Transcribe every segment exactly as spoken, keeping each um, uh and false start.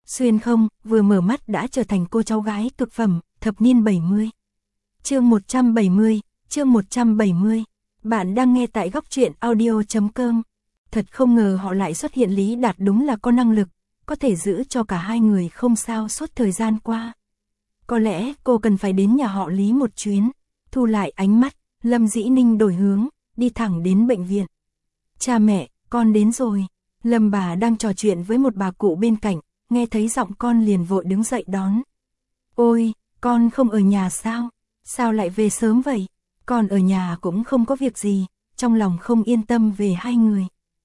Xuyên không, vừa mở mắt đã trở thành cô cháu gái cực phẩm, thập niên bảy mươi. Chương một trăm bảy mươi, chương một trăm bảy mươi. Bạn đang nghe tại góc truyện audio chấm com. Thật không ngờ họ lại xuất hiện, Lý Đạt đúng là có năng lực, có thể giữ cho cả hai người không sao suốt thời gian qua. Có lẽ cô cần phải đến nhà họ Lý một chuyến. Thu lại ánh mắt, Lâm Dĩ Ninh đổi hướng, đi thẳng đến bệnh viện. Cha mẹ, con đến rồi. Lâm bà đang trò chuyện với một bà cụ bên cạnh, nghe thấy giọng con liền vội đứng dậy đón. Ôi, con không ở nhà sao? Sao lại về sớm vậy? Con ở nhà cũng không có việc gì, trong lòng không yên tâm về hai người.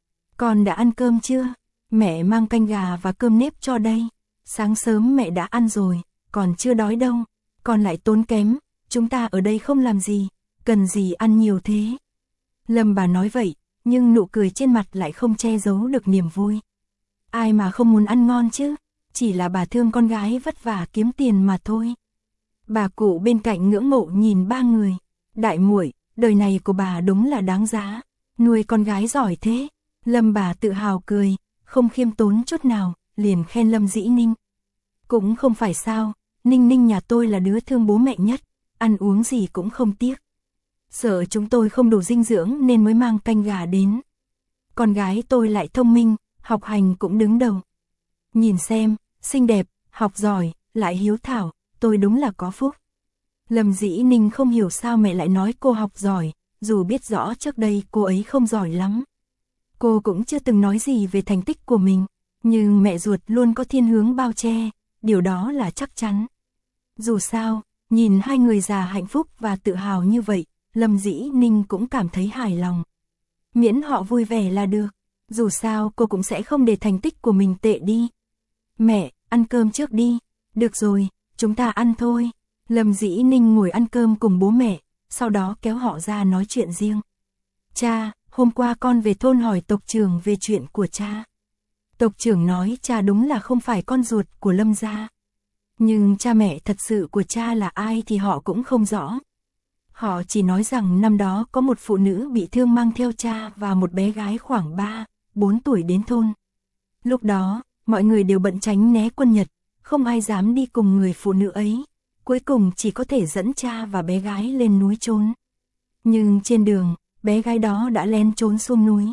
Con đã ăn cơm chưa? Mẹ mang canh gà và cơm nếp cho đây. Sáng sớm mẹ đã ăn rồi, còn chưa đói đâu. Con lại tốn kém, chúng ta ở đây không làm gì, cần gì ăn nhiều thế. Lâm bà nói vậy, nhưng nụ cười trên mặt lại không che giấu được niềm vui. Ai mà không muốn ăn ngon chứ, chỉ là bà thương con gái vất vả kiếm tiền mà thôi. Bà cụ bên cạnh ngưỡng mộ nhìn ba người. Đại muội, đời này của bà đúng là đáng giá, nuôi con gái giỏi thế. Lâm bà tự hào cười, không khiêm tốn chút nào, liền khen Lâm Dĩ Ninh. Cũng không phải sao, Ninh Ninh nhà tôi là đứa thương bố mẹ nhất, ăn uống gì cũng không tiếc. Sợ chúng tôi không đủ dinh dưỡng nên mới mang canh gà đến. Con gái tôi lại thông minh, học hành cũng đứng đầu. Nhìn xem, xinh đẹp, học giỏi, lại hiếu thảo, tôi đúng là có phúc. Lâm Dĩ Ninh không hiểu sao mẹ lại nói cô học giỏi, dù biết rõ trước đây cô ấy không giỏi lắm. Cô cũng chưa từng nói gì về thành tích của mình, nhưng mẹ ruột luôn có thiên hướng bao che, điều đó là chắc chắn. Dù sao, nhìn hai người già hạnh phúc và tự hào như vậy, Lâm Dĩ Ninh cũng cảm thấy hài lòng. Miễn họ vui vẻ là được, dù sao cô cũng sẽ không để thành tích của mình tệ đi. Mẹ, ăn cơm trước đi. Được rồi, chúng ta ăn thôi. Lâm Dĩ Ninh ngồi ăn cơm cùng bố mẹ, sau đó kéo họ ra nói chuyện riêng. Cha, hôm qua con về thôn hỏi tộc trưởng về chuyện của cha. Tộc trưởng nói cha đúng là không phải con ruột của Lâm gia. Nhưng cha mẹ thật sự của cha là ai thì họ cũng không rõ. Họ chỉ nói rằng năm đó có một phụ nữ bị thương mang theo cha và một bé gái khoảng ba, bốn tuổi đến thôn. Lúc đó, mọi người đều bận tránh né quân Nhật, không ai dám đi cùng người phụ nữ ấy. Cuối cùng chỉ có thể dẫn cha và bé gái lên núi trốn. Nhưng trên đường, bé gái đó đã lén trốn xuống núi.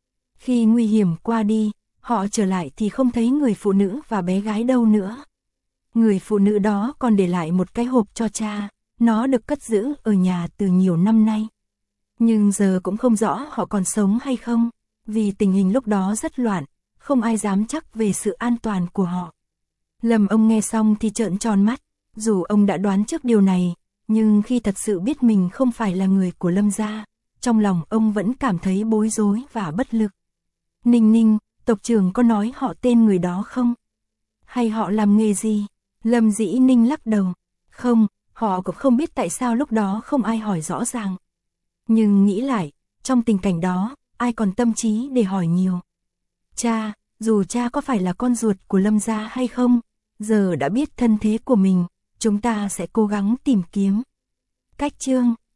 Khi nguy hiểm qua đi, họ trở lại thì không thấy người phụ nữ và bé gái đâu nữa. Người phụ nữ đó còn để lại một cái hộp cho cha, nó được cất giữ ở nhà từ nhiều năm nay. Nhưng giờ cũng không rõ họ còn sống hay không, vì tình hình lúc đó rất loạn, không ai dám chắc về sự an toàn của họ. Lâm ông nghe xong thì trợn tròn mắt, dù ông đã đoán trước điều này, nhưng khi thật sự biết mình không phải là người của Lâm gia, trong lòng ông vẫn cảm thấy bối rối và bất lực. Ninh Ninh, tộc trưởng có nói họ tên người đó không? Hay họ làm nghề gì? Lâm Dĩ Ninh lắc đầu. Không, họ cũng không biết tại sao lúc đó không ai hỏi rõ ràng. Nhưng nghĩ lại, trong tình cảnh đó, ai còn tâm trí để hỏi nhiều. Cha, dù cha có phải là con ruột của Lâm gia hay không, giờ đã biết thân thế của mình, chúng ta sẽ cố gắng tìm kiếm. Cách chương